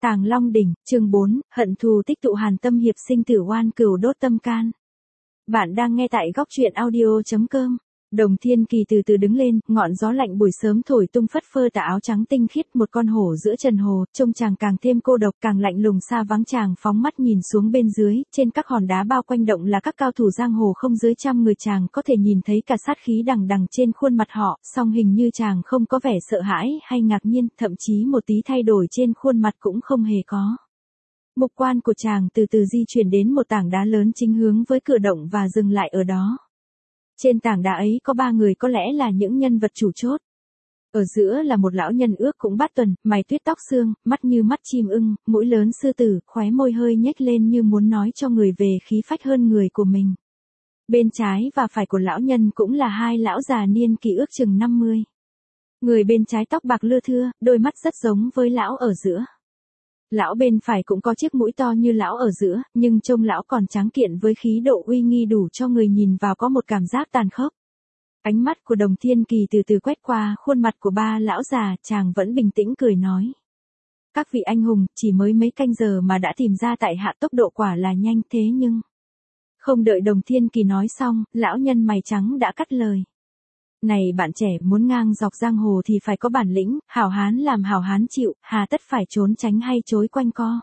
Tàng Long Đỉnh, chương 4, hận thù tích tụ hàn tâm hiệp sinh tử oan cừu đốt tâm can. Bạn đang nghe tại góc truyện audio.com. Đồng Thiên Kỳ từ từ đứng lên, ngọn gió lạnh buổi sớm thổi tung phất phơ tà áo trắng tinh khiết một con hổ giữa trần hồ, trông chàng càng thêm cô độc càng lạnh lùng xa vắng. Chàng phóng mắt nhìn xuống bên dưới, trên các hòn đá bao quanh động là các cao thủ giang hồ không dưới 100 người. Chàng có thể nhìn thấy cả sát khí đằng đằng trên khuôn mặt họ, song hình như chàng không có vẻ sợ hãi hay ngạc nhiên, thậm chí một tí thay đổi trên khuôn mặt cũng không hề có. Mục quan của chàng từ từ di chuyển đến một tảng đá lớn chính hướng với cửa động và dừng lại ở đó. Trên tảng đá ấy có 3 người có lẽ là những nhân vật chủ chốt. Ở giữa là một lão nhân ước cũng bát tuần, mày tuyết tóc xương, mắt như mắt chim ưng, mũi lớn sư tử, khóe môi hơi nhếch lên như muốn nói cho người về khí phách hơn người của mình. Bên trái và phải của lão nhân cũng là 2 lão già niên kỷ ước chừng 50. Người bên trái tóc bạc lưa thưa, đôi mắt rất giống với lão ở giữa. Lão bên phải cũng có chiếc mũi to như lão ở giữa, nhưng trông lão còn tráng kiện với khí độ uy nghi đủ cho người nhìn vào có một cảm giác tàn khốc. Ánh mắt của Đồng Thiên Kỳ từ từ quét qua khuôn mặt của 3 lão già, chàng vẫn bình tĩnh cười nói. Các vị anh hùng, chỉ mới mấy canh giờ mà đã tìm ra tại hạ, tốc độ quả là nhanh thế nhưng... Không đợi Đồng Thiên Kỳ nói xong, lão nhân mày trắng đã cắt lời. Này bạn trẻ, muốn ngang dọc giang hồ thì phải có bản lĩnh, hảo hán làm hảo hán chịu, hà tất phải trốn tránh hay chối quanh co.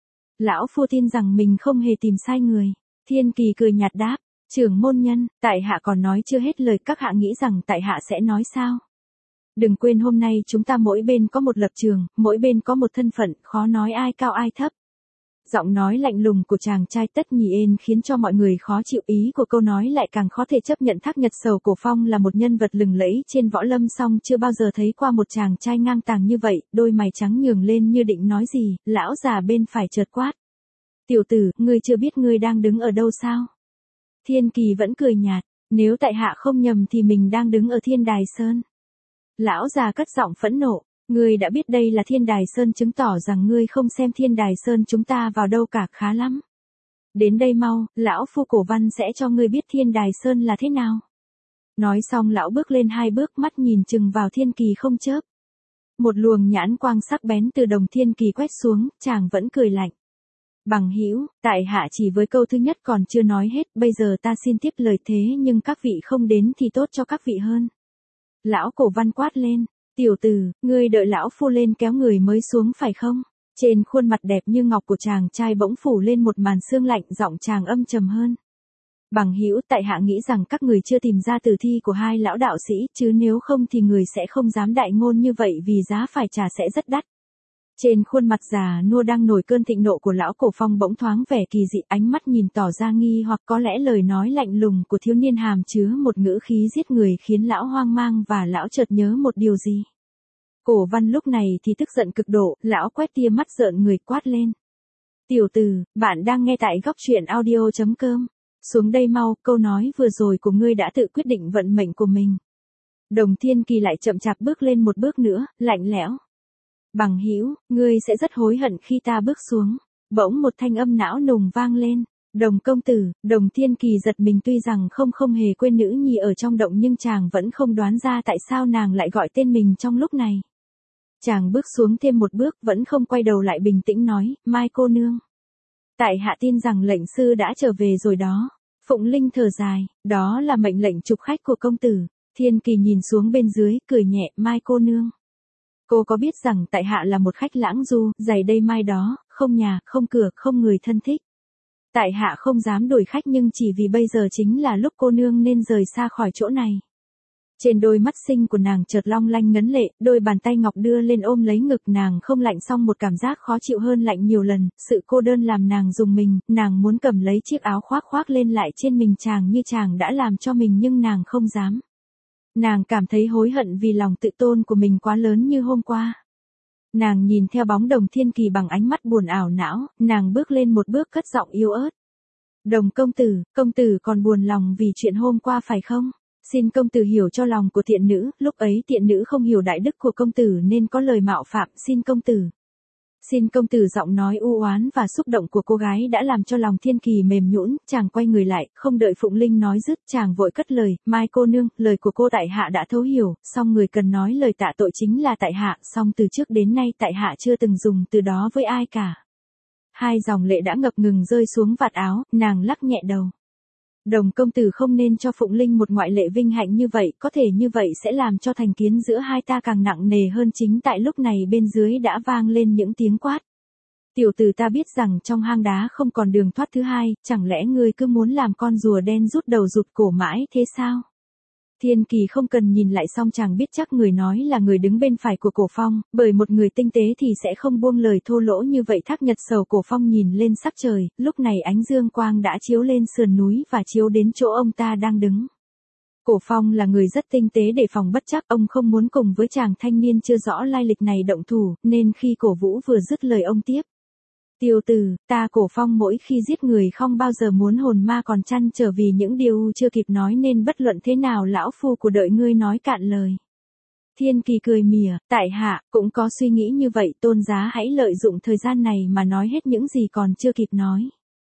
Lão phu tin rằng mình không hề tìm sai người. Thiên Kỳ cười nhạt đáp, trưởng môn nhân, tại hạ còn nói chưa hết lời, các hạ nghĩ rằng tại hạ sẽ nói sao? Đừng quên hôm nay chúng ta mỗi bên có một lập trường, mỗi bên có một thân phận, khó nói ai cao ai thấp. Giọng nói lạnh lùng của chàng trai Tất Nhì Ên khiến cho mọi người khó chịu, ý của câu nói lại càng khó thể chấp nhận. Thác Nhật Sầu Cổ Phong là một nhân vật lừng lẫy trên võ lâm, song chưa bao giờ thấy qua một chàng trai ngang tàng như vậy. Đôi mày trắng nhường lên như định nói gì, lão già bên phải chợt quát. Tiểu tử, ngươi chưa biết ngươi đang đứng ở đâu sao? Thiên Kỳ vẫn cười nhạt, nếu tại hạ không nhầm thì mình đang đứng ở Thiên Đài Sơn. Lão già cất giọng phẫn nộ. Ngươi đã biết đây là Thiên Đài Sơn chứng tỏ rằng ngươi không xem Thiên Đài Sơn chúng ta vào đâu cả, khá lắm. Đến đây mau, lão phu Cổ Văn sẽ cho ngươi biết Thiên Đài Sơn là thế nào. Nói xong lão bước lên 2 bước, mắt nhìn chừng vào Thiên Kỳ không chớp. Một luồng nhãn quang sắc bén từ Đồng Thiên Kỳ quét xuống, chàng vẫn cười lạnh. Bằng hữu, tại hạ chỉ với câu thứ nhất còn chưa nói hết, bây giờ ta xin tiếp lời, thế nhưng các vị không đến thì tốt cho các vị hơn. Lão Cổ Văn quát lên. Tiểu tử, ngươi đợi lão phu lên kéo người mới xuống phải không? Trên khuôn mặt đẹp như ngọc của chàng trai bỗng phủ lên một màn sương lạnh, giọng chàng âm trầm hơn. Bằng hữu, tại hạ nghĩ rằng các người chưa tìm ra tử thi của 2 lão đạo sĩ, chứ nếu không thì người sẽ không dám đại ngôn như vậy, vì giá phải trả sẽ rất đắt. Trên khuôn mặt già nua đang nổi cơn thịnh nộ của lão Cổ Phong bỗng thoáng vẻ kỳ dị, ánh mắt nhìn tỏ ra nghi hoặc, có lẽ lời nói lạnh lùng của thiếu niên hàm chứa một ngữ khí giết người khiến lão hoang mang và lão chợt nhớ một điều gì. Cổ Văn lúc này thì tức giận cực độ, lão quét tia mắt rợn người quát lên. Tiểu tử, bạn đang nghe tại góc truyện audio.com. Xuống đây mau, câu nói vừa rồi của ngươi đã tự quyết định vận mệnh của mình. Đồng Thiên Kỳ lại chậm chạp bước lên một bước nữa, lạnh lẽo. Bằng hữu, ngươi sẽ rất hối hận khi ta bước xuống. Bỗng một thanh âm não nùng vang lên. Đồng công tử. Đồng Thiên Kỳ giật mình, tuy rằng không hề quên nữ nhi ở trong động, nhưng chàng vẫn không đoán ra tại sao nàng lại gọi tên mình trong lúc này. Chàng bước xuống thêm một bước, vẫn không quay đầu lại, bình tĩnh nói, Mai cô nương. Tại hạ tin rằng lệnh sư đã trở về rồi đó. Phụng Linh thở dài, đó là mệnh lệnh trục khách của công tử. Thiên Kỳ nhìn xuống bên dưới, cười nhẹ, Mai cô nương. Cô có biết rằng tại hạ là một khách lãng du, giày đây mai đó, không nhà, không cửa, không người thân thích. Tại hạ không dám đuổi khách, nhưng chỉ vì bây giờ chính là lúc cô nương nên rời xa khỏi chỗ này. Trên đôi mắt xinh của nàng chợt long lanh ngấn lệ, đôi bàn tay ngọc đưa lên ôm lấy ngực nàng, không lạnh song một cảm giác khó chịu hơn lạnh nhiều lần, sự cô đơn làm nàng rùng mình, nàng muốn cầm lấy chiếc áo khoác lên lại trên mình chàng như chàng đã làm cho mình, nhưng nàng không dám. Nàng cảm thấy hối hận vì lòng tự tôn của mình quá lớn như hôm qua. Nàng nhìn theo bóng Đồng Thiên Kỳ bằng ánh mắt buồn ảo não, nàng bước lên một bước cất giọng yếu ớt. Đồng công tử còn buồn lòng vì chuyện hôm qua phải không? Xin công tử hiểu cho lòng của tiện nữ, lúc ấy tiện nữ không hiểu đại đức của công tử nên có lời mạo phạm, xin công tử. Xin công tử, giọng nói u oán và xúc động của cô gái đã làm cho lòng Thiên Kỳ mềm nhũn, chàng quay người lại, không đợi Phụng Linh nói dứt, chàng vội cất lời, Mai cô nương, lời của cô tại hạ đã thấu hiểu, song người cần nói lời tạ tội chính là tại hạ, song từ trước đến nay tại hạ chưa từng dùng từ đó với ai cả. Hai dòng lệ đã ngập ngừng rơi xuống vạt áo, nàng lắc nhẹ đầu. Đồng công tử không nên cho Phụng Linh một ngoại lệ vinh hạnh như vậy, có thể như vậy sẽ làm cho thành kiến giữa hai ta càng nặng nề hơn. Chính tại lúc này bên dưới đã vang lên những tiếng quát. Tiểu tử, ta biết rằng trong hang đá không còn đường thoát thứ hai, chẳng lẽ ngươi cứ muốn làm con rùa đen rút đầu rụt cổ mãi thế sao? Thiên Kỳ không cần nhìn lại song chàng biết chắc người nói là người đứng bên phải của Cổ Phong, bởi một người tinh tế thì sẽ không buông lời thô lỗ như vậy. Thác Nhật Sầu Cổ Phong nhìn lên sắc trời, lúc này ánh dương quang đã chiếu lên sườn núi và chiếu đến chỗ ông ta đang đứng. Cổ Phong là người rất tinh tế, để phòng bất chắc, ông không muốn cùng với chàng thanh niên chưa rõ lai lịch này động thủ, nên khi Cổ Vũ vừa dứt lời ông tiếp. Tiểu tử, ta Cổ Phong mỗi khi giết người không bao giờ muốn hồn ma còn chăn trở vì những điều chưa kịp nói, nên bất luận thế nào lão phu của đợi ngươi nói cạn lời. Thiên Kỳ cười mỉa, tại hạ cũng có suy nghĩ như vậy, tôn giá hãy lợi dụng thời gian này mà nói hết những gì còn chưa kịp nói.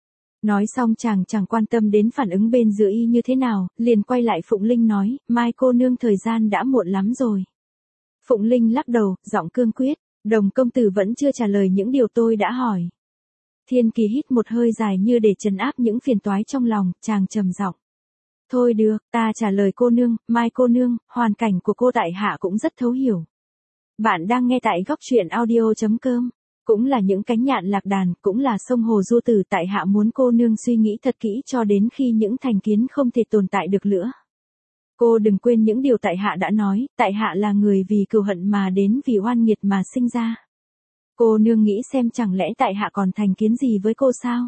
Nói xong chàng chẳng quan tâm đến phản ứng bên dưới y như thế nào, liền quay lại Phụng Linh nói, Mai cô nương, thời gian đã muộn lắm rồi. Phụng Linh lắc đầu, giọng cương quyết, Đồng công tử vẫn chưa trả lời những điều tôi đã hỏi. Thiên Kỳ hít một hơi dài như để trấn áp những phiền toái trong lòng, chàng trầm giọng. Thôi được, ta trả lời cô nương, Mai cô nương, hoàn cảnh của cô tại hạ cũng rất thấu hiểu. Bạn đang nghe tại góc truyện audio.com, cũng là những cánh nhạn lạc đàn, cũng là sông hồ du tử, tại hạ muốn cô nương suy nghĩ thật kỹ cho đến khi những thành kiến không thể tồn tại được nữa. Cô đừng quên những điều tại hạ đã nói, tại hạ là người vì cừu hận mà đến, vì oan nghiệt mà sinh ra. Cô nương nghĩ xem, chẳng lẽ tại hạ còn thành kiến gì với cô sao?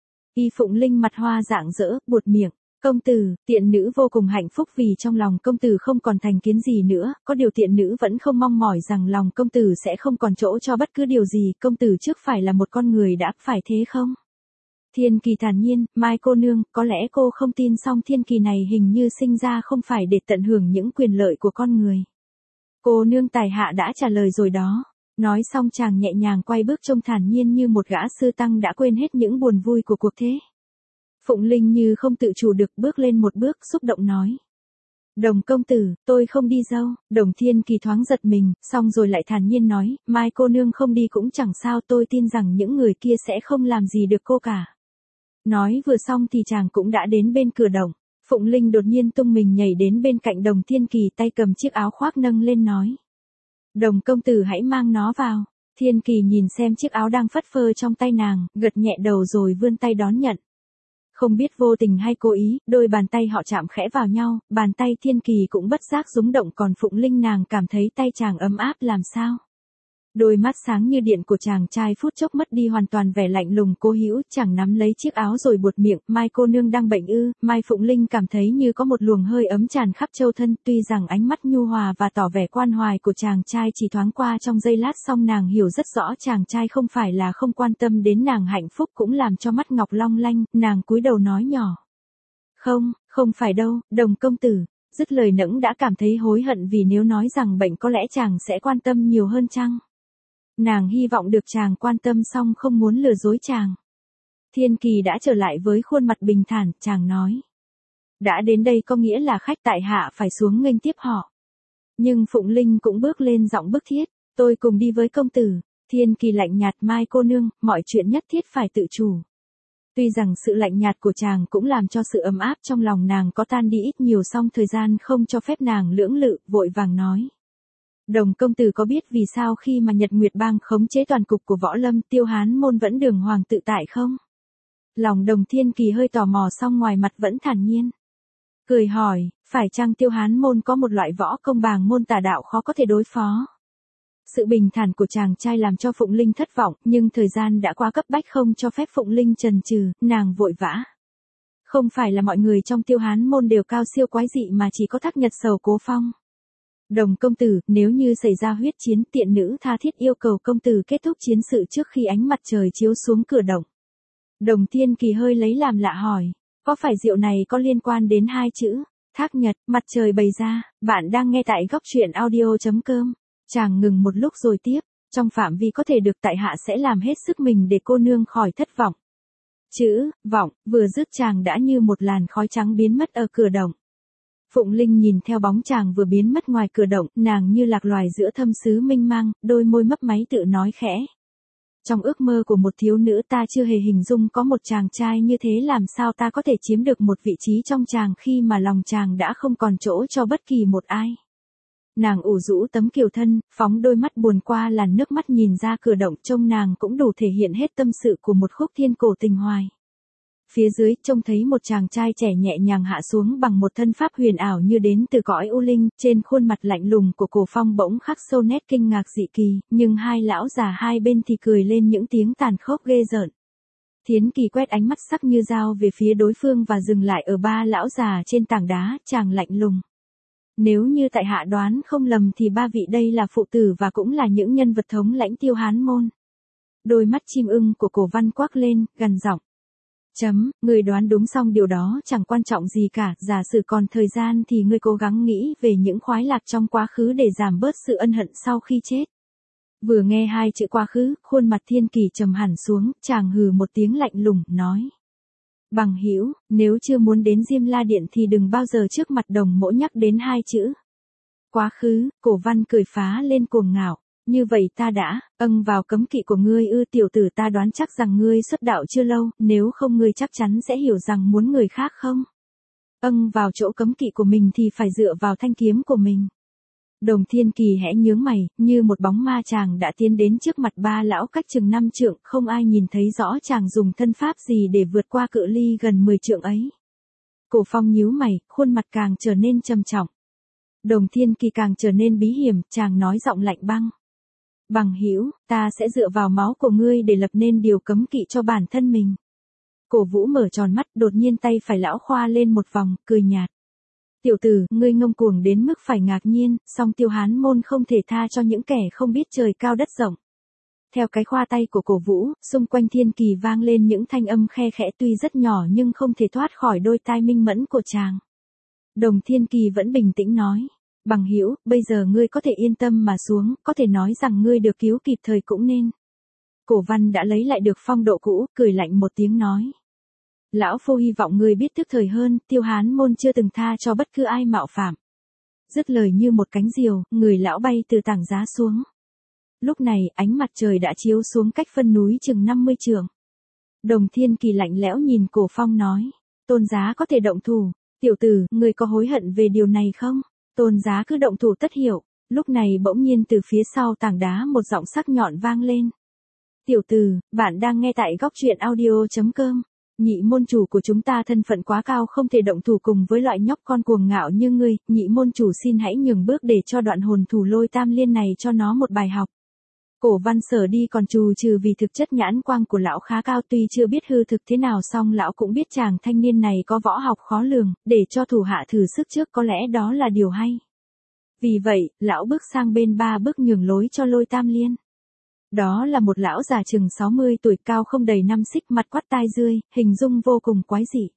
Y Phụng Linh mặt hoa rạng rỡ, buột miệng. Công tử, tiện nữ vô cùng hạnh phúc vì trong lòng công tử không còn thành kiến gì nữa, có điều tiện nữ vẫn không mong mỏi rằng lòng công tử sẽ không còn chỗ cho bất cứ điều gì, công tử trước phải là một con người đã, phải thế không? Thiên Kỳ thản nhiên, Mai cô nương, có lẽ cô không tin, song Thiên Kỳ này hình như sinh ra không phải để tận hưởng những quyền lợi của con người. Cô nương, tài hạ đã trả lời rồi đó. Nói xong chàng nhẹ nhàng quay bước trông thản nhiên như một gã sư tăng đã quên hết những buồn vui của cuộc thế. Phụng Linh như không tự chủ được bước lên một bước, xúc động nói. Đồng công tử, tôi không đi dâu. Đồng Thiên Kỳ thoáng giật mình, xong rồi lại thản nhiên nói, Mai cô nương không đi cũng chẳng sao, tôi tin rằng những người kia sẽ không làm gì được cô cả. Nói vừa xong thì chàng cũng đã đến bên cửa động. Phụng Linh đột nhiên tung mình nhảy đến bên cạnh Đồng Thiên Kỳ, tay cầm chiếc áo khoác nâng lên nói. Đồng công tử hãy mang nó vào. Thiên Kỳ nhìn xem chiếc áo đang phất phơ trong tay nàng, gật nhẹ đầu rồi vươn tay đón nhận. Không biết vô tình hay cố ý, đôi bàn tay họ chạm khẽ vào nhau, bàn tay Thiên Kỳ cũng bất giác rung động, còn Phụng Linh nàng cảm thấy tay chàng ấm áp làm sao. Đôi mắt sáng như điện của chàng trai phút chốc mất đi hoàn toàn vẻ lạnh lùng cố hữu, chàng nắm lấy chiếc áo rồi buột miệng, Mai cô nương đang bệnh ư? Mai Phụng Linh cảm thấy như có một luồng hơi ấm tràn khắp châu thân, tuy rằng ánh mắt nhu hòa và tỏ vẻ quan hoài của chàng trai chỉ thoáng qua trong giây lát, song nàng hiểu rất rõ chàng trai không phải là không quan tâm đến nàng hạnh phúc, cũng làm cho mắt ngọc long lanh, nàng cúi đầu nói nhỏ. Không phải đâu, Đồng công tử. Dứt lời nẫng đã cảm thấy hối hận, vì nếu nói rằng bệnh có lẽ chàng sẽ quan tâm nhiều hơn chăng? Nàng hy vọng được chàng quan tâm, song không muốn lừa dối chàng. Thiên Kỳ đã trở lại với khuôn mặt bình thản, chàng nói. Đã đến đây có nghĩa là khách, tại hạ phải xuống nghênh tiếp họ. Nhưng Phụng Linh cũng bước lên giọng bức thiết, tôi cùng đi với công tử. Thiên Kỳ lạnh nhạt, Mai cô nương, mọi chuyện nhất thiết phải tự chủ. Tuy rằng sự lạnh nhạt của chàng cũng làm cho sự ấm áp trong lòng nàng có tan đi ít nhiều, song thời gian không cho phép nàng lưỡng lự, vội vàng nói. Đồng công tử có biết vì sao khi mà Nhật Nguyệt Bang khống chế toàn cục của võ lâm, Tiêu Hán môn vẫn đường hoàng tự tại không? Lòng Đồng Thiên Kỳ hơi tò mò, song ngoài mặt vẫn thản nhiên. Cười hỏi, phải chăng Tiêu Hán môn có một loại võ công bàng môn tà đạo khó có thể đối phó? Sự bình thản của chàng trai làm cho Phụng Linh thất vọng, nhưng thời gian đã quá cấp bách không cho phép Phụng Linh chần chừ, nàng vội vã. Không phải là mọi người trong Tiêu Hán môn đều cao siêu quái dị, mà chỉ có Thác Nhật Sầu Cố Phong. Đồng công tử, nếu như xảy ra huyết chiến, tiện nữ tha thiết yêu cầu công tử kết thúc chiến sự trước khi ánh mặt trời chiếu xuống cửa động. Đồng Thiên Kỳ hơi lấy làm lạ hỏi, có phải rượu này có liên quan đến hai chữ Thác Nhật, mặt trời bày ra? Bạn đang nghe tại góc truyện audio.com. Chàng ngừng một lúc rồi tiếp, Trong phạm vi có thể được tại hạ sẽ làm hết sức mình để cô nương khỏi thất vọng. Chữ, vọng, vừa dứt chàng đã như một làn khói trắng biến mất ở cửa động. Phụng Linh nhìn theo bóng chàng vừa biến mất ngoài cửa động, nàng như lạc loài giữa thâm xứ mênh mang, đôi môi mấp máy tự nói khẽ. Trong ước mơ của một thiếu nữ ta chưa hề hình dung có một chàng trai như thế, làm sao ta có thể chiếm được một vị trí trong chàng khi mà lòng chàng đã không còn chỗ cho bất kỳ một ai. Nàng ủ rũ tấm kiều thân, phóng đôi mắt buồn qua làn nước mắt nhìn ra cửa động, trông nàng cũng đủ thể hiện hết tâm sự của một khúc thiên cổ tình hoài. Phía dưới trông thấy một chàng trai trẻ nhẹ nhàng hạ xuống bằng một thân pháp huyền ảo như đến từ cõi u linh, trên khuôn mặt lạnh lùng của Cổ Phong bỗng khắc sâu nét kinh ngạc dị kỳ, nhưng hai lão già hai bên thì cười lên những tiếng tàn khốc ghê rợn. Thiến Kỳ quét ánh mắt sắc như dao về phía đối phương và dừng lại ở ba lão già trên tảng đá, chàng lạnh lùng. Nếu như tại hạ đoán không lầm thì ba vị đây là phụ tử và cũng là những nhân vật thống lãnh Tiêu Hán môn. Đôi mắt chim ưng của Cổ Văn quắc lên, gằn giọng. Người đoán đúng, xong điều đó chẳng quan trọng gì cả, giả sử còn thời gian thì ngươi cố gắng nghĩ về những khoái lạc trong quá khứ để giảm bớt sự ân hận sau khi chết. Vừa nghe hai chữ quá khứ, khuôn mặt Thiên Kỳ trầm hẳn xuống, chàng hừ một tiếng lạnh lùng, nói. Bằng hữu, nếu chưa muốn đến Diêm La Điện thì đừng bao giờ trước mặt Đồng mỗ nhắc đến hai chữ quá khứ. Cổ Văn cười phá lên cuồng ngạo. Như vậy ta đã vào cấm kỵ của ngươi ư? Tiểu tử, ta đoán chắc rằng ngươi xuất đạo chưa lâu, nếu không ngươi chắc chắn sẽ hiểu rằng muốn người khác không vào chỗ cấm kỵ của mình thì phải dựa vào thanh kiếm của mình. Đồng Thiên Kỳ hẽ nhướng mày, như một bóng ma chàng đã tiến đến trước mặt ba lão cách chừng 5 trượng, không ai nhìn thấy rõ chàng dùng thân pháp gì để vượt qua cự ly gần 10 trượng ấy. Cổ Phong nhíu mày, khuôn mặt càng trở nên trầm trọng. Đồng Thiên Kỳ càng trở nên bí hiểm, chàng nói giọng lạnh băng. Bằng hữu, ta sẽ dựa vào máu của ngươi để lập nên điều cấm kỵ cho bản thân mình. Cổ Vũ mở tròn mắt, đột nhiên tay phải lão khoa lên một vòng, cười nhạt. Tiểu tử, ngươi ngông cuồng đến mức phải ngạc nhiên, song Tiêu Hán môn không thể tha cho những kẻ không biết trời cao đất rộng. Theo cái khoa tay của Cổ Vũ, xung quanh Thiên Kỳ vang lên những thanh âm khe khẽ tuy rất nhỏ nhưng không thể thoát khỏi đôi tai minh mẫn của chàng. Đồng Thiên Kỳ vẫn bình tĩnh nói. Bằng hữu, bây giờ ngươi có thể yên tâm mà xuống, có thể nói rằng ngươi được cứu kịp thời cũng nên. Cổ Văn đã lấy lại được phong độ cũ, cười lạnh một tiếng nói. Lão phu hy vọng ngươi biết tức thời hơn, Tiêu Hán môn chưa từng tha cho bất cứ ai mạo phạm. Dứt lời như một cánh diều, người lão bay từ tảng giá xuống. Lúc này, ánh mặt trời đã chiếu xuống cách phân núi chừng 50 trượng. Đồng Thiên Kỳ lạnh lẽo nhìn Cổ Phong nói. Tôn giá có thể động thủ. Tiểu tử, ngươi có hối hận về điều này không? Tôn giá cứ động thủ tất hiểu. Lúc này bỗng nhiên từ phía sau tảng đá một giọng sắc nhọn vang lên. Tiểu tử, bạn đang nghe tại góc truyện audio.com. Nhị môn chủ của chúng ta thân phận quá cao, không thể động thủ cùng với loại nhóc con cuồng ngạo như ngươi. Nhị môn chủ xin hãy nhường bước để cho đoạn hồn thủ Lôi Tam Liên này cho nó một bài học. Cổ Văn sở đi còn trù trừ vì thực chất nhãn quang của lão khá cao, tuy chưa biết hư thực thế nào song lão cũng biết chàng thanh niên này có võ học khó lường, để cho thủ hạ thử sức trước có lẽ đó là điều hay. Vì vậy, lão bước sang bên ba bước nhường lối cho Lôi Tam Liên. Đó là một lão già chừng 60 tuổi, cao không đầy 5 xích, mặt quắt tai rươi, hình dung vô cùng quái dị.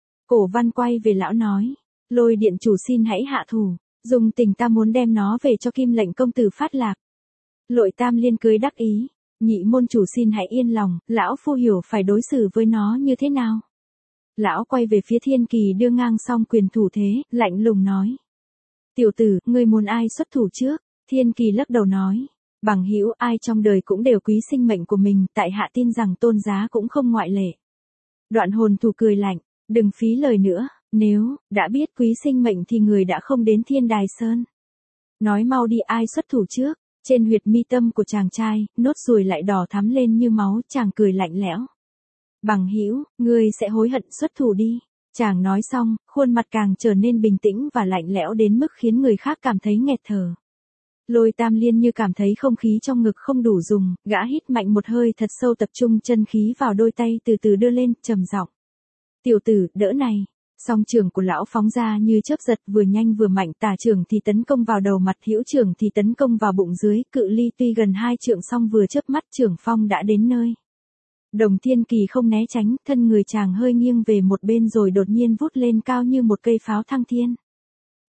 Cổ Văn quay về lão nói, Lôi điện chủ xin hãy hạ thủ, dùng tình ta muốn đem nó về cho Kim Lệnh công tử phát lạc. Lôi Tam Liên cười đắc ý, nhị môn chủ xin hãy yên lòng, lão phu hiểu phải đối xử với nó như thế nào. Lão quay về phía Thiên Kỳ đưa ngang xong quyền thủ thế, lạnh lùng nói. Tiểu tử, ngươi muốn ai xuất thủ trước? Thiên Kỳ lắc đầu nói. Bằng hữu, ai trong đời cũng đều quý sinh mệnh của mình, tại hạ tin rằng tôn giá cũng không ngoại lệ. Đoạn hồn thủ cười lạnh, đừng phí lời nữa, nếu đã biết quý sinh mệnh thì người đã không đến Thiên Đài Sơn. Nói mau đi, ai xuất thủ trước? Trên huyệt mi tâm của chàng trai, nốt ruồi lại đỏ thắm lên như máu, chàng cười lạnh lẽo. Bằng hữu, ngươi sẽ hối hận, xuất thủ đi. Chàng nói xong, khuôn mặt càng trở nên bình tĩnh và lạnh lẽo đến mức khiến người khác cảm thấy nghẹt thở. Lôi Tam Liên như cảm thấy không khí trong ngực không đủ dùng, gã hít mạnh một hơi thật sâu, tập trung chân khí vào đôi tay, từ từ đưa lên, trầm giọng. Tiểu tử, đỡ này. Song trường của lão phóng ra như chớp giật, vừa nhanh vừa mạnh, tả trường thì tấn công vào đầu mặt, hữu trường thì tấn công vào bụng dưới, cự ly tuy gần 2 trượng song vừa chớp mắt trường phong đã đến nơi. Đồng Thiên Kỳ không né tránh, thân người chàng hơi nghiêng về một bên rồi đột nhiên vút lên cao như một cây pháo thăng thiên.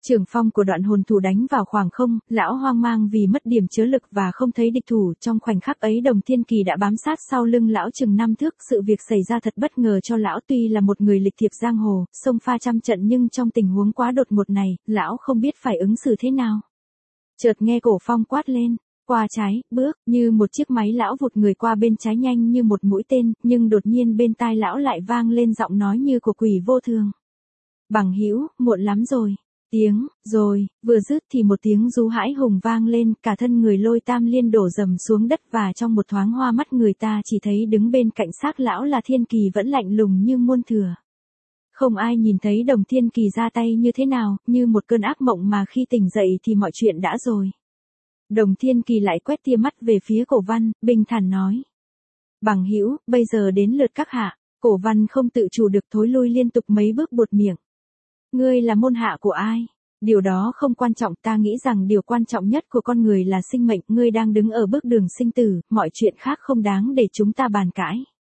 Trường phong của đoạn hồn thủ đánh vào khoảng không, lão hoang mang vì mất điểm chớ lực và không thấy địch thủ, trong khoảnh khắc ấy Đồng Thiên Kỳ đã bám sát sau lưng lão chừng 5 thước, sự việc xảy ra thật bất ngờ cho lão, tuy là một người lịch thiệp giang hồ, xông pha trăm trận nhưng trong tình huống quá đột ngột này, lão không biết phải ứng xử thế nào. Chợt nghe Cổ Phong quát lên, qua trái, bước, như một chiếc máy lão vụt người qua bên trái nhanh như một mũi tên, nhưng đột nhiên bên tai lão lại vang lên giọng nói như của quỷ vô thường. Bằng hữu, muộn lắm rồi. Tiếng, rồi, vừa dứt thì một tiếng rú hãi hùng vang lên, cả thân người Lôi Tam Liên đổ dầm xuống đất và trong một thoáng hoa mắt người ta chỉ thấy đứng bên cạnh xác lão là Thiên Kỳ vẫn lạnh lùng như muôn thừa. Không ai nhìn thấy Đồng Thiên Kỳ ra tay như thế nào, như một cơn ác mộng mà khi tỉnh dậy thì mọi chuyện đã rồi. Đồng Thiên Kỳ lại quét tia mắt về phía Cổ Văn, bình thản nói. Bằng hữu, bây giờ đến lượt các hạ. Cổ Văn không tự chủ được thối lui liên tục mấy bước buột miệng. Ngươi là môn hạ của ai? Điều đó không quan trọng, ta nghĩ rằng điều quan trọng nhất của con người là sinh mệnh, ngươi đang đứng ở bước đường sinh tử, mọi chuyện khác không đáng để chúng ta bàn cãi.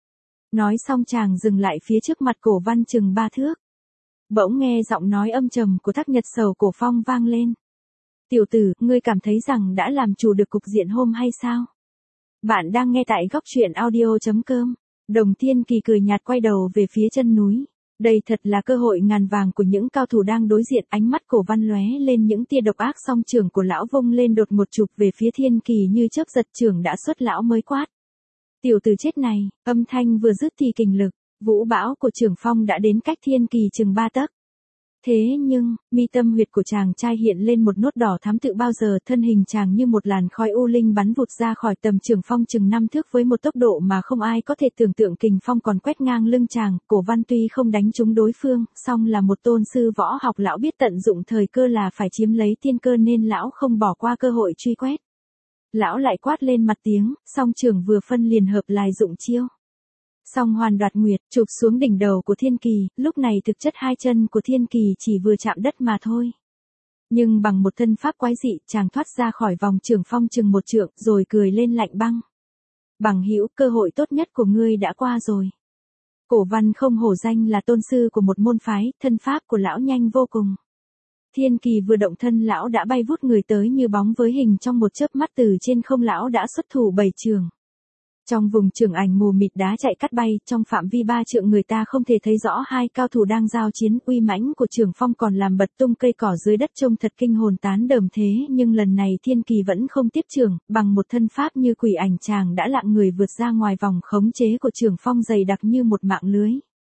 Nói xong chàng dừng lại phía trước mặt Cổ Văn chừng 3 thước. Bỗng nghe giọng nói âm trầm của Thác Nhật Sầu Cổ Phong vang lên. Tiểu tử, ngươi cảm thấy rằng đã làm chủ được cục diện hôm hay sao? Bạn đang nghe tại góc truyện audio.com. Đồng Thiên Kỳ cười nhạt quay đầu về phía chân núi. Đây thật là cơ hội ngàn vàng của những cao thủ đang đối diện, ánh mắt Cổ Văn lóe lên những tia độc ác, song trường của lão vung lên đột ngột chụp về phía Thiên Kỳ như chớp giật, trường đã xuất lão mới quát. Tiểu tử chết này, âm thanh vừa dứt thì kình lực, vũ bão của Trường Phong đã đến cách Thiên Kỳ chừng 3 tấc. Thế nhưng, mi tâm huyệt của chàng trai hiện lên một nốt đỏ thắm tự bao giờ, thân hình chàng như một làn khói u linh bắn vụt ra khỏi tầm Trường Phong chừng 5 thước với một tốc độ mà không ai có thể tưởng tượng, kình phong còn quét ngang lưng chàng. Cổ Văn tuy không đánh trúng đối phương, song là một tôn sư võ học, lão biết tận dụng thời cơ là phải chiếm lấy tiên cơ nên lão không bỏ qua cơ hội truy quét. Lão lại quát lên mặt tiếng, song trường vừa phân liền hợp lại dụng chiêu. Song hoàn đoạt nguyệt, chụp xuống đỉnh đầu của Thiên Kỳ, lúc này thực chất hai chân của Thiên Kỳ chỉ vừa chạm đất mà thôi. Nhưng bằng một thân pháp quái dị, chàng thoát ra khỏi vòng Trường Phong chừng 1 trượng, rồi cười lên lạnh băng. Bằng hữu, cơ hội tốt nhất của ngươi đã qua rồi. Cổ Văn không hổ danh là tôn sư của một môn phái, thân pháp của lão nhanh vô cùng. Thiên Kỳ vừa động thân lão đã bay vút người tới như bóng với hình, trong một chớp mắt từ trên không lão đã xuất thủ 7 trường. Trong vùng trường ảnh mù mịt đá chạy cắt bay, trong phạm vi 3 trượng người ta không thể thấy rõ hai cao thủ đang giao chiến, uy mãnh của Trường Phong còn làm bật tung cây cỏ dưới đất trông thật kinh hồn tán đờm thế, nhưng lần này Thiên Kỳ vẫn không tiếp trường, bằng một thân pháp như quỷ ảnh chàng đã lạng người vượt ra ngoài vòng khống chế của Trường Phong dày đặc như một mạng lưới.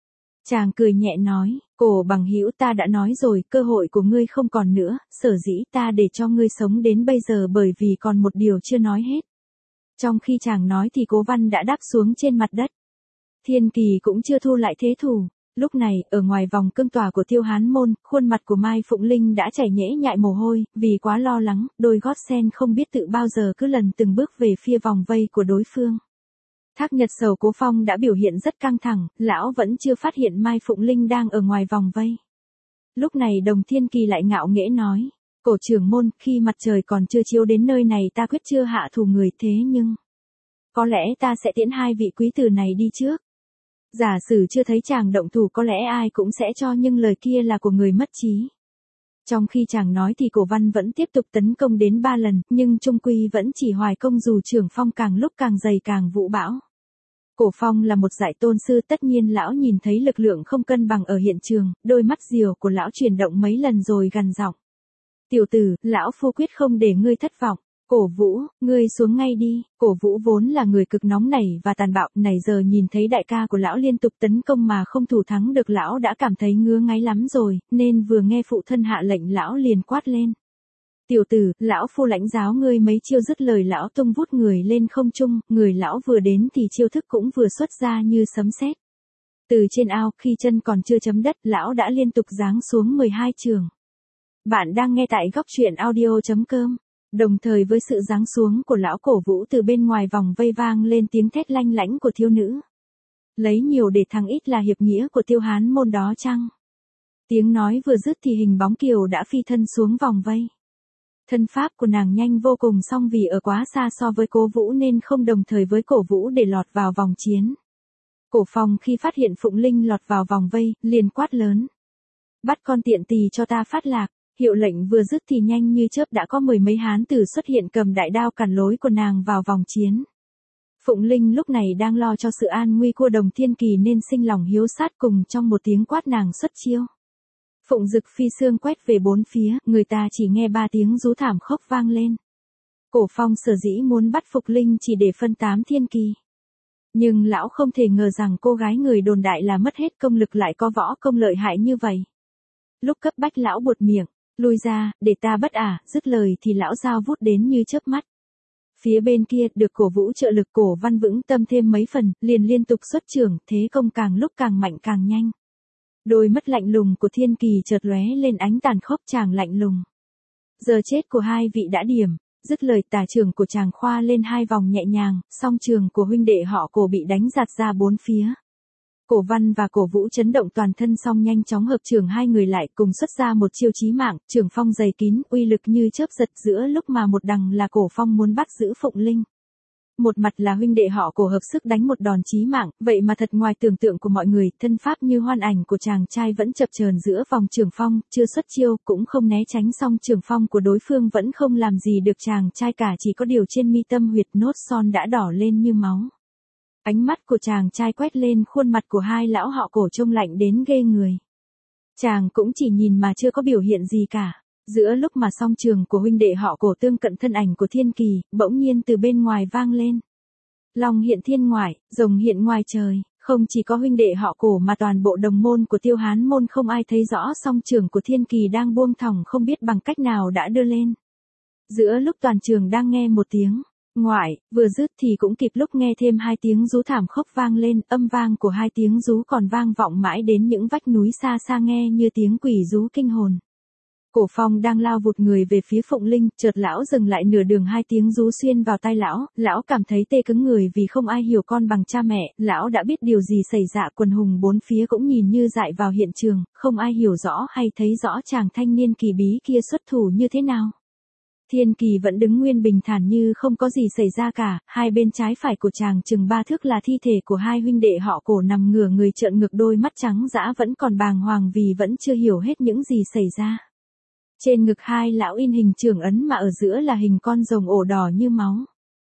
Chàng cười nhẹ nói, Cổ bằng hữu, ta đã nói rồi, cơ hội của ngươi không còn nữa, sở dĩ ta để cho ngươi sống đến bây giờ bởi vì còn một điều chưa nói hết. Trong khi chàng nói thì Cố Văn đã đáp xuống trên mặt đất. Thiên Kỳ cũng chưa thu lại thế thủ. Lúc này, ở ngoài vòng cương tỏa của Tiêu Hán Môn, khuôn mặt của Mai Phụng Linh đã chảy nhễ nhại mồ hôi, vì quá lo lắng, đôi gót sen không biết tự bao giờ cứ lần từng bước về phía vòng vây của đối phương. Thác Nhật Sầu Cố Phong đã biểu hiện rất căng thẳng, lão vẫn chưa phát hiện Mai Phụng Linh đang ở ngoài vòng vây. Lúc này Đồng Thiên Kỳ lại ngạo nghễ nói. Cổ trưởng môn, khi mặt trời còn chưa chiếu đến nơi này ta quyết chưa hạ thủ người, thế nhưng có lẽ ta sẽ tiễn hai vị quý tử này đi trước. Giả sử chưa thấy chàng động thủ có lẽ ai cũng sẽ cho, nhưng lời kia là của người mất trí. Trong khi chàng nói thì Cổ Văn vẫn tiếp tục tấn công đến 3 lần, nhưng trung quy vẫn chỉ hoài công, dù Trường Phong càng lúc càng dày càng vũ bão. Cổ Phong là một giải tôn sư, tất nhiên lão nhìn thấy lực lượng không cân bằng ở hiện trường, đôi mắt diều của lão chuyển động mấy lần rồi gằn giọng. Tiểu tử, lão phu quyết không để ngươi thất vọng. Cổ Vũ, ngươi xuống ngay đi. Cổ Vũ vốn là người cực nóng nảy và tàn bạo, này giờ nhìn thấy đại ca của lão liên tục tấn công mà không thủ thắng được, lão đã cảm thấy ngứa ngáy lắm rồi, nên vừa nghe phụ thân hạ lệnh lão liền quát lên. Tiểu tử, lão phu lãnh giáo ngươi mấy chiêu, dứt lời lão tung vút người lên không trung, người lão vừa đến thì chiêu thức cũng vừa xuất ra như sấm sét. Từ trên ao, khi chân còn chưa chấm đất, lão đã liên tục giáng xuống 12 trường. Bạn đang nghe tại góc truyện audio.com. Đồng thời với sự giáng xuống của lão Cổ Vũ, từ bên ngoài vòng vây vang lên tiếng thét lanh lảnh của thiếu nữ. Lấy nhiều để thắng ít là hiệp nghĩa của Tiêu Hán Môn đó chăng? Tiếng nói vừa dứt thì hình bóng Kiều đã phi thân xuống vòng vây. Thân pháp của nàng nhanh vô cùng, song vì ở quá xa so với Cố Vũ nên không đồng thời với Cổ Vũ để lọt vào vòng chiến. Cổ Phong khi phát hiện Phụng Linh lọt vào vòng vây, liền quát lớn. Bắt con tiện tỳ cho ta phát lạc. Hiệu lệnh vừa dứt thì nhanh như chớp đã có mười mấy hán tử xuất hiện cầm đại đao cản lối của nàng vào vòng chiến. Phụng Linh lúc này đang lo cho sự an nguy của Đồng Thiên Kỳ nên sinh lòng hiếu sát, cùng trong một tiếng quát nàng xuất chiêu. Phụng Dực phi xương quét về bốn phía, người ta chỉ nghe ba tiếng rú thảm khốc vang lên. Cổ Phong sở dĩ muốn bắt Phục Linh chỉ để phân tán Thiên Kỳ. Nhưng lão không thể ngờ rằng cô gái người đồn đại là mất hết công lực lại có võ công lợi hại như vậy. Lúc cấp bách lão buột miệng, lui ra, để ta bất ả, dứt lời thì lão dao vút đến như chớp mắt. Phía bên kia được cổ vũ trợ lực, Cổ Văn vững tâm thêm mấy phần, liền liên tục xuất chưởng, thế công càng lúc càng mạnh càng nhanh. Đôi mắt lạnh lùng của Thiên Kỳ chợt lóe lên ánh tàn khốc, chàng lạnh lùng. Giờ chết của hai vị đã điểm, dứt lời tà trường của chàng khoa lên hai vòng nhẹ nhàng, song trường của huynh đệ họ Cổ bị đánh giạt ra bốn phía. Cổ Văn và Cổ Vũ chấn động toàn thân, xong nhanh chóng hợp trường hai người lại, cùng xuất ra một chiêu chí mạng, trường phong dày kín, uy lực như chớp giật. Giữa lúc mà một đằng là Cổ Phong muốn bắt giữ Phụng Linh, một mặt là huynh đệ họ Cổ hợp sức đánh một đòn chí mạng, vậy mà thật ngoài tưởng tượng của mọi người, thân pháp như hoan ảnh của chàng trai vẫn chập chờn giữa vòng trường phong, chưa xuất chiêu cũng không né tránh, xong trường phong của đối phương vẫn không làm gì được chàng trai cả, chỉ có điều trên mi tâm huyệt nốt son đã đỏ lên như máu. Ánh mắt của chàng trai quét lên khuôn mặt của hai lão họ Cổ trông lạnh đến ghê người. Chàng cũng chỉ nhìn mà chưa có biểu hiện gì cả. Giữa lúc mà song trường của huynh đệ họ Cổ tương cận thân ảnh của Thiên Kỳ, bỗng nhiên từ bên ngoài vang lên. Long hiện thiên ngoại, rồng hiện ngoài trời, không chỉ có huynh đệ họ Cổ mà toàn bộ đồng môn của Tiêu Hán môn không ai thấy rõ song trường của Thiên Kỳ đang buông thõng không biết bằng cách nào đã đưa lên. Giữa lúc toàn trường đang nghe một tiếng ngoại vừa dứt thì cũng kịp lúc nghe thêm hai tiếng rú thảm khốc vang lên, âm vang của hai tiếng rú còn vang vọng mãi đến những vách núi xa xa nghe như tiếng quỷ rú kinh hồn. Cổ Phong đang lao vụt người về phía Phụng Linh, chợt lão dừng lại nửa đường, hai tiếng rú xuyên vào tai lão cảm thấy tê cứng người vì không ai hiểu con bằng cha mẹ, lão đã biết điều gì xảy ra, quần hùng bốn phía cũng nhìn như dại vào hiện trường, không ai hiểu rõ hay thấy rõ chàng thanh niên kỳ bí kia xuất thủ như thế nào. Thiên Kỳ vẫn đứng nguyên bình thản như không có gì xảy ra cả, hai bên trái phải của chàng chừng ba thước là thi thể của hai huynh đệ họ Cổ nằm ngửa người trợn ngược, đôi mắt trắng dã vẫn còn bàng hoàng vì vẫn chưa hiểu hết những gì xảy ra. Trên ngực hai lão in hình trường ấn mà ở giữa là hình con rồng ổ đỏ như máu.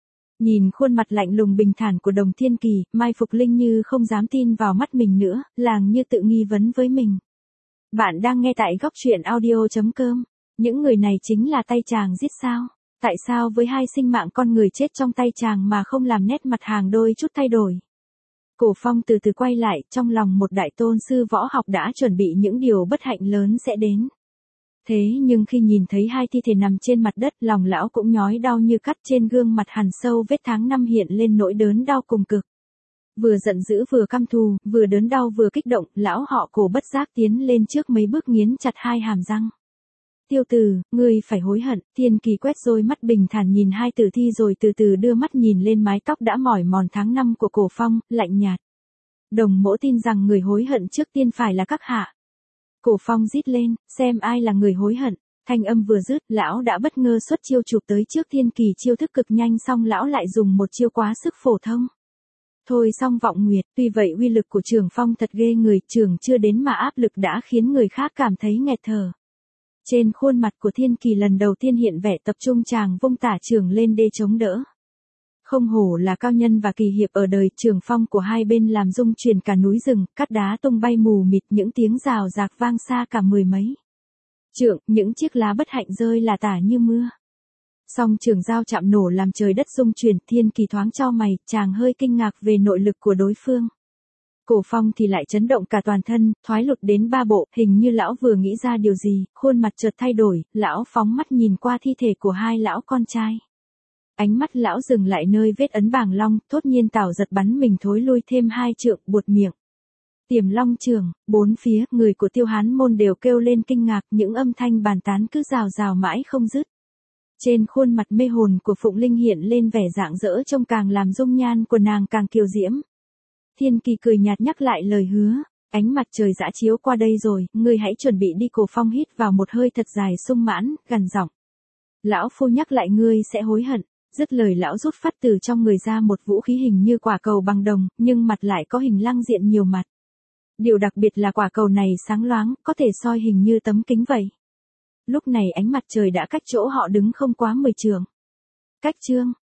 Nhìn khuôn mặt lạnh lùng bình thản của Đồng Thiên Kỳ, Mai Phục Linh như không dám tin vào mắt mình nữa, làng như tự nghi vấn với mình. Bạn đang nghe tại góc truyện audio.com. Những người này chính là tay chàng giết sao? Tại sao với hai sinh mạng con người chết trong tay chàng mà không làm nét mặt hàng đôi chút thay đổi? Cổ Phong từ từ quay lại, trong lòng một đại tôn sư võ học đã chuẩn bị những điều bất hạnh lớn sẽ đến. Thế nhưng khi nhìn thấy hai thi thể nằm trên mặt đất, lòng lão cũng nhói đau như cắt, trên gương mặt hằn sâu vết tháng năm hiện lên nỗi đớn đau cùng cực. Vừa giận dữ vừa căm thù, vừa đớn đau vừa kích động, lão họ Cổ bất giác tiến lên trước mấy bước nghiến chặt hai hàm răng. Tiêu Tử, ngươi phải hối hận. Thiên Kỳ quét đôi mắt bình thản nhìn hai tử thi rồi từ từ đưa mắt nhìn lên mái tóc đã mỏi mòn tháng năm của Cổ Phong, lạnh nhạt. Đồng mỗ tin rằng người hối hận trước tiên phải là các hạ. Cổ Phong rít lên, xem ai là người hối hận. Thanh âm vừa dứt, lão đã bất ngờ xuất chiêu chụp tới trước Thiên Kỳ, chiêu thức cực nhanh, xong lão lại dùng một chiêu quá sức phổ thông. Thôi xong vọng nguyệt, tuy vậy uy lực của trường phong thật ghê người, trường chưa đến mà áp lực đã khiến người khác cảm thấy nghẹt thở. Trên khuôn mặt của Thiên Kỳ lần đầu tiên hiện vẻ tập trung, chàng vung tả trường lên để chống đỡ. Không hổ là cao nhân và kỳ hiệp ở đời, trường phong của hai bên làm rung chuyển cả núi rừng, cát đá tung bay mù mịt, những tiếng rào rạc vang xa cả mười mấy trượng, những chiếc lá bất hạnh rơi là tả như mưa. Song trường giao chạm nổ làm trời đất rung chuyển, Thiên Kỳ thoáng chau mày, chàng hơi kinh ngạc về nội lực của đối phương. Cổ Phong thì lại chấn động cả toàn thân, thoái lùi đến ba bộ, hình như lão vừa nghĩ ra điều gì, khuôn mặt chợt thay đổi, lão phóng mắt nhìn qua thi thể của hai lão con trai. Ánh mắt lão dừng lại nơi vết ấn bàng long, thốt nhiên Tảo giật bắn mình thối lui thêm hai trượng, buột miệng. Tiềm long trường, bốn phía, người của Tiêu Hán môn đều kêu lên kinh ngạc, những âm thanh bàn tán cứ rào rào mãi không dứt. Trên khuôn mặt mê hồn của Phụng Linh hiện lên vẻ rạng rỡ, trông càng làm dung nhan của nàng càng kiều diễm. Thiên Kỳ cười nhạt nhắc lại lời hứa, ánh mặt trời dã chiếu qua đây rồi, ngươi hãy chuẩn bị đi. Cổ Phong hít vào một hơi thật dài sung mãn, gằn giọng. Lão phu nhắc lại ngươi sẽ hối hận. Dứt lời lão rút phát từ trong người ra một vũ khí hình như quả cầu bằng đồng, nhưng mặt lại có hình lăng diện nhiều mặt. Điều đặc biệt là quả cầu này sáng loáng, có thể soi hình như tấm kính vậy. Lúc này ánh mặt trời đã cách chỗ họ đứng không quá 10 trượng. Cách chương